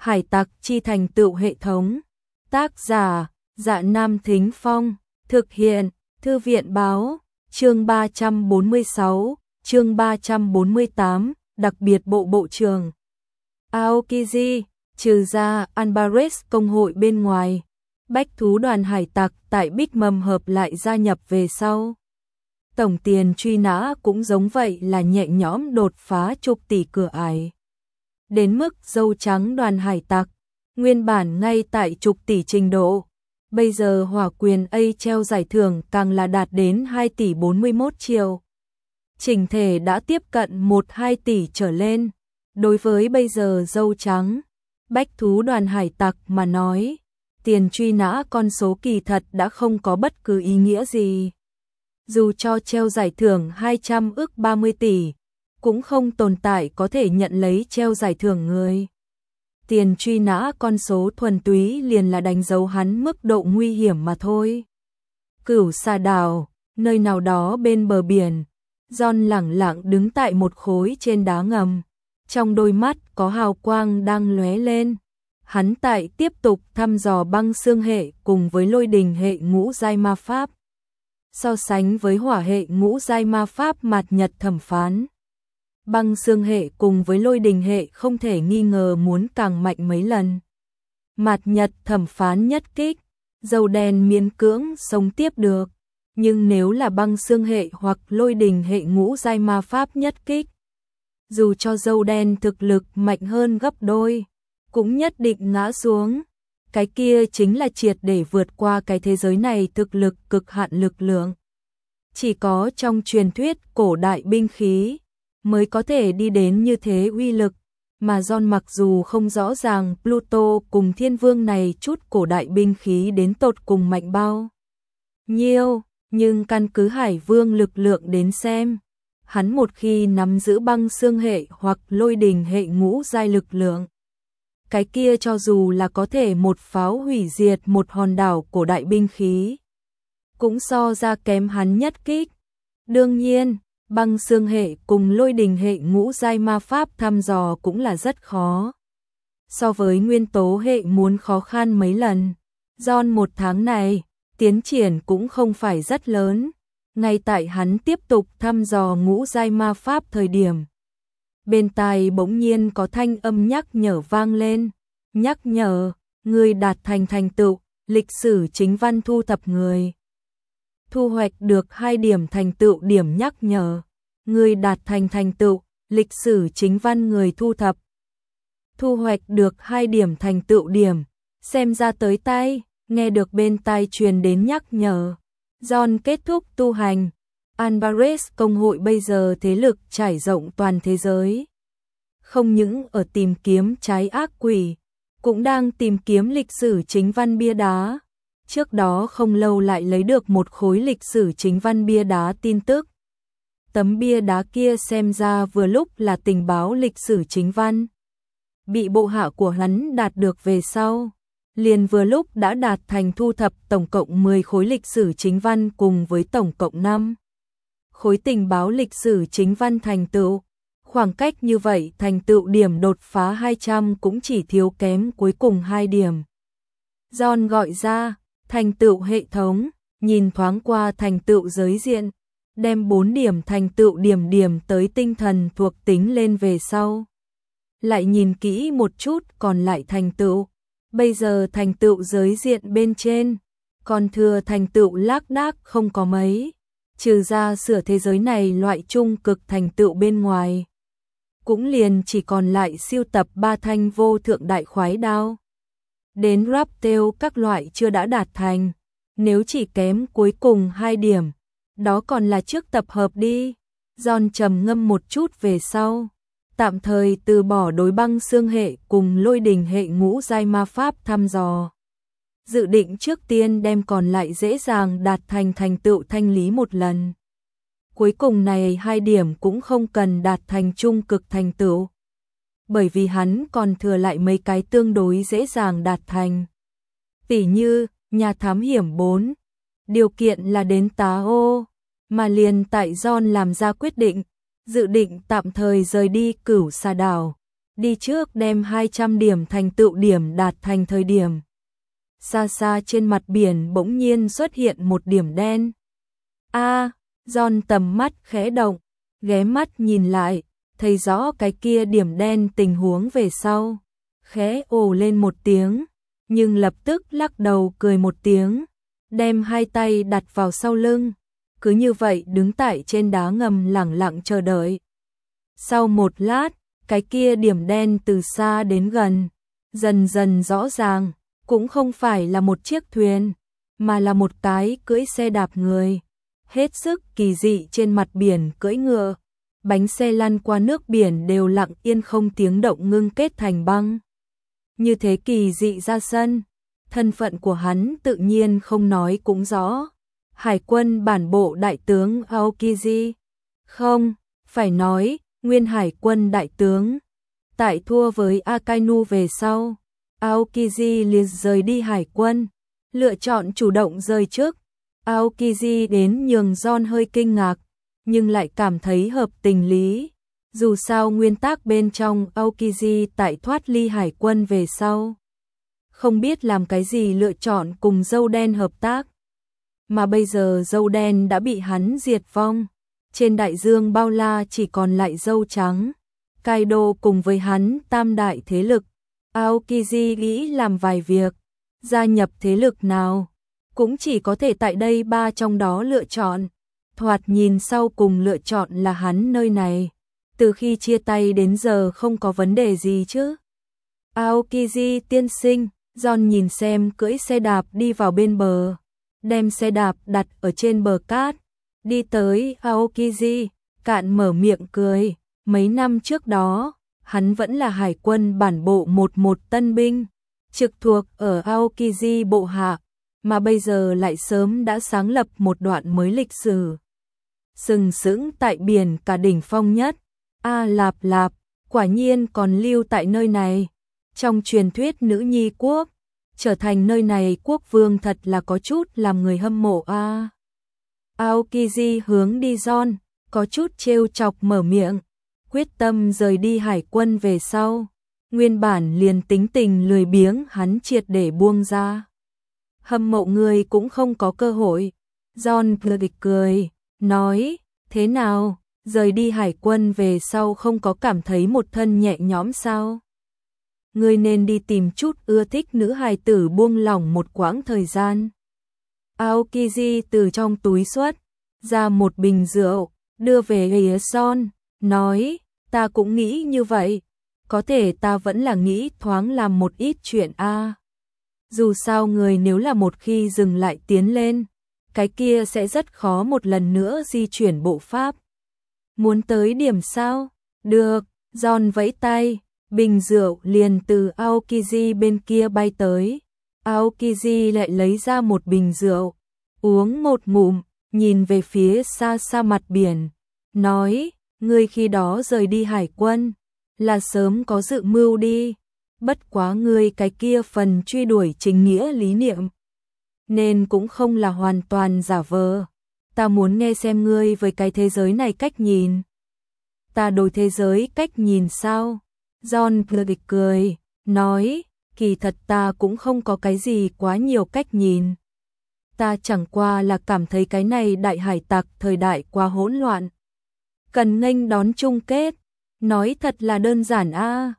Hải tặc chi thành tựu hệ thống. Tác giả: Dạ Nam Thính Phong. Thực hiện: Thư viện báo. Chương 346, chương 348, đặc biệt bộ trưởng Aokiji, trừ ra Alvarez công hội bên ngoài, bách thú đoàn hải tặc tại Big Mom hợp lại gia nhập về sau. Tổng tiền truy nã cũng giống vậy là nhẹ nhõm đột phá chục tỷ cửa ải. Đến mức dâu trắng đoàn hải tặc, nguyên bản ngay tại chục tỷ trình độ, bây giờ hỏa quyền A treo giải thưởng càng là đạt đến 2 tỷ 41 triệu. Chỉnh thể đã tiếp cận 1-2 tỷ trở lên. Đối với bây giờ dâu trắng, bách thú đoàn hải tặc mà nói, tiền truy nã con số kỳ thật đã không có bất cứ ý nghĩa gì. Dù cho treo giải thưởng 230 tỷ, cũng không tồn tại có thể nhận lấy treo giải thưởng người. Tiền truy nã con số thuần túy liền là đánh dấu hắn mức độ nguy hiểm mà thôi. Cửu Sa đảo, nơi nào đó bên bờ biển, John lẳng lặng đứng tại một khối trên đá ngầm. Trong đôi mắt có hào quang đang lóe lên. Hắn tại tiếp tục thăm dò băng xương hệ cùng với lôi đình hệ ngũ giai ma pháp. So sánh với hỏa hệ ngũ giai ma pháp mạt nhật thẩm phán, băng xương hệ cùng với lôi đình hệ không thể nghi ngờ muốn càng mạnh mấy lần. Mạt nhật thẩm phán nhất kích, dâu đen miễn cưỡng sống tiếp được, nhưng nếu là băng xương hệ hoặc lôi đình hệ ngũ giai ma pháp nhất kích, dù cho dâu đen thực lực mạnh hơn gấp đôi, cũng nhất định ngã xuống. Cái kia chính là triệt để vượt qua cái thế giới này thực lực cực hạn lực lượng. Chỉ có trong truyền thuyết cổ đại binh khí mới có thể đi đến như thế uy lực, mà John mặc dù không rõ ràng Pluto cùng Thiên Vương này chút cổ đại binh khí đến tột cùng mạnh bao nhiêu, nhưng căn cứ Hải Vương lực lượng đến xem, hắn một khi nắm giữ băng xương hệ hoặc lôi đình hệ ngũ giai lực lượng, cái kia cho dù là có thể một pháo hủy diệt một hòn đảo cổ đại binh khí, cũng so ra kém hắn nhất kích. Đương nhiên, băng xương hệ cùng lôi đình hệ ngũ giai ma pháp thăm dò cũng là rất khó. So với nguyên tố hệ muốn khó khăn mấy lần. John một tháng này, tiến triển cũng không phải rất lớn. Ngay tại hắn tiếp tục thăm dò ngũ giai ma pháp thời điểm, bên tai bỗng nhiên có thanh âm nhắc nhở vang lên. Nhắc nhở, người đạt thành tựu, lịch sử chính văn thu thập người. Thu hoạch được 2 điểm thành tựu điểm nhắc nhở. Người đạt thành tựu, lịch sử chính văn người thu thập. Thu hoạch được 2 điểm thành tựu điểm. Xem ra tới tay, nghe được bên tai truyền đến nhắc nhở. John kết thúc tu hành. Alvarez công hội bây giờ thế lực trải rộng toàn thế giới. Không những ở tìm kiếm trái ác quỷ, cũng đang tìm kiếm lịch sử chính văn bia đá. Trước đó không lâu lại lấy được một khối lịch sử chính văn bia đá tin tức. Tấm bia đá kia xem ra vừa lúc là tình báo lịch sử chính văn. Bị bộ hạ của hắn đạt được về sau, liền vừa lúc đã đạt thành thu thập tổng cộng 10 khối lịch sử chính văn cùng với tổng cộng 5 khối tình báo lịch sử chính văn thành tựu. Khoảng cách như vậy thành tựu điểm đột phá 200 cũng chỉ thiếu kém cuối cùng 2 điểm. John gọi ra, thành tựu hệ thống, nhìn thoáng qua thành tựu giới diện, đem 4 điểm thành tựu điểm tới tinh thần thuộc tính lên về sau. Lại nhìn kỹ một chút còn lại thành tựu, bây giờ thành tựu giới diện bên trên, còn thừa thành tựu lác đác không có mấy, trừ ra sửa thế giới này loại trung cực thành tựu bên ngoài. Cũng liền chỉ còn lại siêu tập 3 thanh vô thượng đại khoái đao. Đến Raptail các loại chưa đã đạt thành, nếu chỉ kém cuối cùng 2 điểm, đó còn là trước tập hợp đi. John trầm ngâm một chút về sau, tạm thời từ bỏ đối băng xương hệ cùng lôi đình hệ ngũ giai ma pháp thăm dò. Dự định trước tiên đem còn lại dễ dàng đạt thành tựu thanh lý một lần. Cuối cùng này 2 điểm cũng không cần đạt thành trung cực thành tựu, bởi vì hắn còn thừa lại mấy cái tương đối dễ dàng đạt thành. Tỉ như, nhà thám hiểm 4, điều kiện là đến tá ô, mà liền tại John làm ra quyết định, dự định tạm thời rời đi Cửu Sa đảo, đi trước đem 200 điểm thành tựu điểm đạt thành thời điểm. Xa xa trên mặt biển bỗng nhiên xuất hiện một điểm đen. John tầm mắt khẽ động, ghé mắt nhìn lại, thấy rõ cái kia điểm đen tình huống về sau. Khẽ ồ lên một tiếng, nhưng lập tức lắc đầu cười một tiếng, đem hai tay đặt vào sau lưng. Cứ như vậy đứng tại trên đá ngầm lẳng lặng chờ đợi. Sau một lát, cái kia điểm đen từ xa đến gần, dần dần rõ ràng, cũng không phải là một chiếc thuyền, mà là một cái cưỡi xe đạp người. Hết sức kỳ dị trên mặt biển cưỡi ngựa, bánh xe lăn qua nước biển đều lặng yên không tiếng động ngưng kết thành băng. Như thế kỳ dị ra sân, thân phận của hắn tự nhiên không nói cũng rõ. Hải quân bản bộ đại tướng Aokiji. Không, phải nói, nguyên hải quân đại tướng. Tại thua với Akainu về sau, Aokiji liền rời đi hải quân, lựa chọn chủ động rời trước. Aokiji đến nhường John hơi kinh ngạc, nhưng lại cảm thấy hợp tình lý. Dù sao nguyên tắc bên trong Aokiji tại thoát ly hải quân về sau, không biết làm cái gì lựa chọn cùng dâu đen hợp tác. Mà bây giờ dâu đen đã bị hắn diệt vong, trên đại dương bao la chỉ còn lại dâu trắng. Kaido cùng với hắn tam đại thế lực, Aokiji nghĩ làm vài việc, gia nhập thế lực nào, cũng chỉ có thể tại đây ba trong đó lựa chọn. Thoạt nhìn sau cùng lựa chọn là hắn nơi này, từ khi chia tay đến giờ không có vấn đề gì chứ. Aokiji tiên sinh, John nhìn xem cưỡi xe đạp đi vào bên bờ, đem xe đạp đặt ở trên bờ cát, đi tới Aokiji, cạn mở miệng cười. Mấy năm trước đó, hắn vẫn là hải quân bản bộ 11 tân binh, trực thuộc ở Aokiji bộ hạ, mà bây giờ lại sớm đã sáng lập một đoạn mới lịch sử. Sừng sững tại biển cả đỉnh phong nhất, Lạp Lạp, quả nhiên còn lưu tại nơi này. Trong truyền thuyết nữ nhi quốc, trở thành nơi này quốc vương thật là có chút làm người hâm mộ a. Aokiji hướng đi John, có chút trêu chọc mở miệng, quyết tâm rời đi hải quân về sau. Nguyên bản liền tính tình lười biếng hắn triệt để buông ra. Hâm mộ người cũng không có cơ hội. John cười, nói, thế nào, rời đi hải quân về sau không có cảm thấy một thân nhẹ nhõm sao? Ngươi nên đi tìm chút ưa thích nữ hài tử buông lỏng một quãng thời gian. Aokiji từ trong túi xuất ra một bình rượu, đưa về phía John, nói, ta cũng nghĩ như vậy, có thể ta vẫn là nghĩ thoáng làm một ít chuyện a. Dù sao người nếu là một khi dừng lại tiến lên, cái kia sẽ rất khó một lần nữa di chuyển bộ pháp. Muốn tới điểm sao? Được, John vẫy tay, bình rượu liền từ Aokiji bên kia bay tới. Aokiji lại lấy ra một bình rượu, uống một ngụm, nhìn về phía xa xa mặt biển, nói, ngươi khi đó rời đi hải quân, là sớm có dự mưu đi, bất quá ngươi cái kia phần truy đuổi chính nghĩa lý niệm, nên cũng không là hoàn toàn giả vờ. Ta muốn nghe xem ngươi với cái thế giới này cách nhìn. Ta đối thế giới cách nhìn sao? John cười, nói, kỳ thật ta cũng không có cái gì quá nhiều cách nhìn. Ta chẳng qua là cảm thấy cái này đại hải tặc thời đại quá hỗn loạn, cần nghênh đón chung kết. Nói thật là đơn giản a.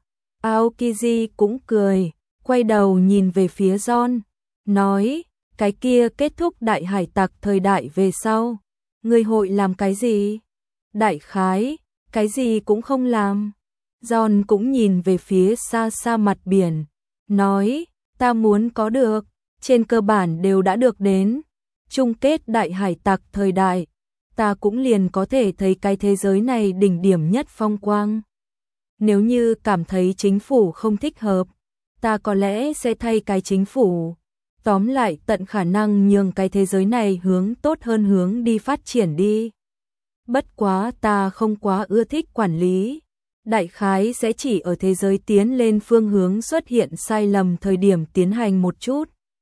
Aokiji cũng cười, quay đầu nhìn về phía John, nói, cái kia kết thúc đại hải tặc thời đại về sau, ngươi hội làm cái gì? Đại khái, cái gì cũng không làm. John cũng nhìn về phía xa xa mặt biển, nói, ta muốn có được, trên cơ bản đều đã được đến. Chung kết đại hải tặc thời đại, ta cũng liền có thể thấy cái thế giới này đỉnh điểm nhất phong quang. Nếu như cảm thấy chính phủ không thích hợp, ta có lẽ sẽ thay cái chính phủ. Tóm lại tận khả năng nhường cái thế giới này hướng tốt hơn hướng đi phát triển đi. Bất quá ta không quá ưa thích quản lý. Đại khái sẽ chỉ ở thế giới tiến lên phương hướng xuất hiện sai lầm thời điểm tiến hành một chút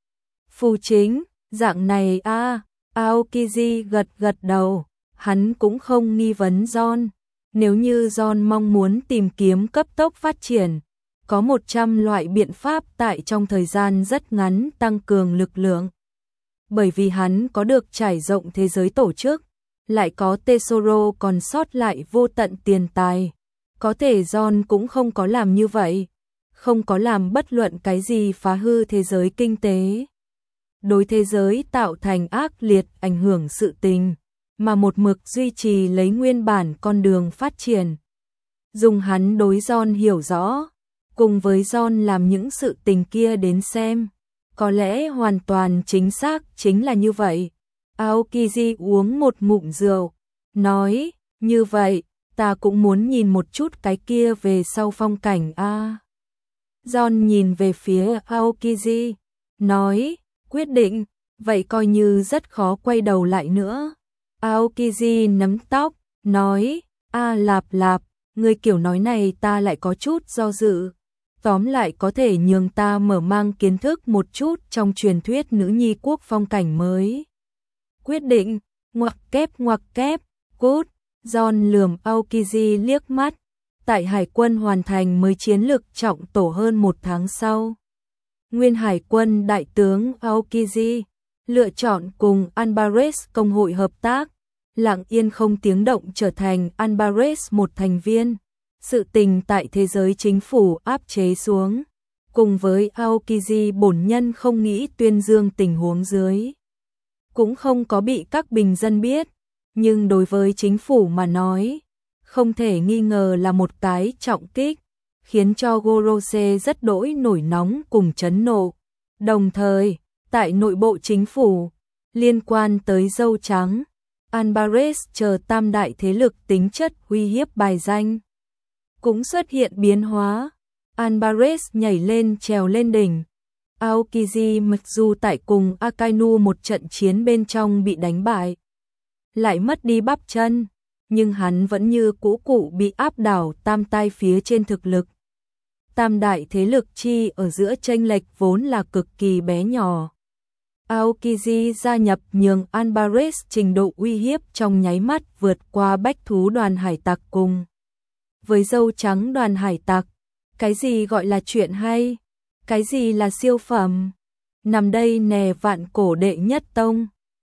phù chính, dạng này a. Aokiji gật gật đầu, hắn cũng không nghi vấn John, Nếu như John mong muốn tìm kiếm cấp tốc phát triển, có 100 loại biện pháp tại trong thời gian rất ngắn tăng cường lực lượng. Bởi vì hắn có được trải rộng thế giới tổ chức, lại có Tesoro còn sót lại vô tận tiền tài. Có thể John cũng không có làm như vậy, không có làm bất luận cái gì phá hư thế giới kinh tế. Đối thế giới tạo thành ác liệt ảnh hưởng sự tình, mà một mực duy trì lấy nguyên bản con đường phát triển. Dùng hắn đối John hiểu rõ, cùng với John làm những sự tình kia đến xem, có lẽ hoàn toàn chính xác chính là như vậy. Aokiji uống một ngụm rượu, nói, như vậy, ta cũng muốn nhìn một chút cái kia về sau phong cảnh a. John nhìn về phía Aokiji, nói, quyết định, vậy coi như rất khó quay đầu lại nữa. Aokiji nắm tóc, nói, lạp lạp, người kiểu nói này ta lại có chút do dự. Tóm lại có thể nhường ta mở mang kiến thức một chút trong truyền thuyết nữ nhi quốc phong cảnh mới. Quyết định, ngoặc kép, cút. John lườm Aokiji liếc mắt. Tại Hải quân hoàn thành mới chiến lực trọng tổ hơn 1 tháng sau. Nguyên Hải quân đại tướng Aokiji lựa chọn cùng Alvarez công hội hợp tác, lặng yên không tiếng động trở thành Alvarez một thành viên. Sự tình tại thế giới chính phủ áp chế xuống, cùng với Aokiji bổn nhân không nghĩ tuyên dương tình huống dưới. Cũng không có bị các bình dân biết, nhưng đối với chính phủ mà nói, không thể nghi ngờ là một cái trọng kích, khiến cho Gorose rất đỗi nổi nóng cùng chấn nộ. Đồng thời, tại nội bộ chính phủ, liên quan tới dâu trắng, Alvarez chờ tam đại thế lực tính chất uy hiếp bài danh, cũng xuất hiện biến hóa. Alvarez nhảy lên trèo lên đỉnh. Aokiji mặc dù tại cùng Akainu một trận chiến bên trong bị đánh bại, lại mất đi bắp chân, nhưng hắn vẫn như cũ cụ bị áp đảo tam tai phía trên thực lực. Tam đại thế lực chi ở giữa chênh lệch vốn là cực kỳ bé nhỏ. Aokiji gia nhập nhường Alvarez trình độ uy hiếp trong nháy mắt vượt qua bách thú đoàn hải tặc cùng với dâu trắng đoàn hải tặc. Cái gì gọi là chuyện hay? Cái gì là siêu phẩm? Nằm đây nè vạn cổ đệ nhất tông.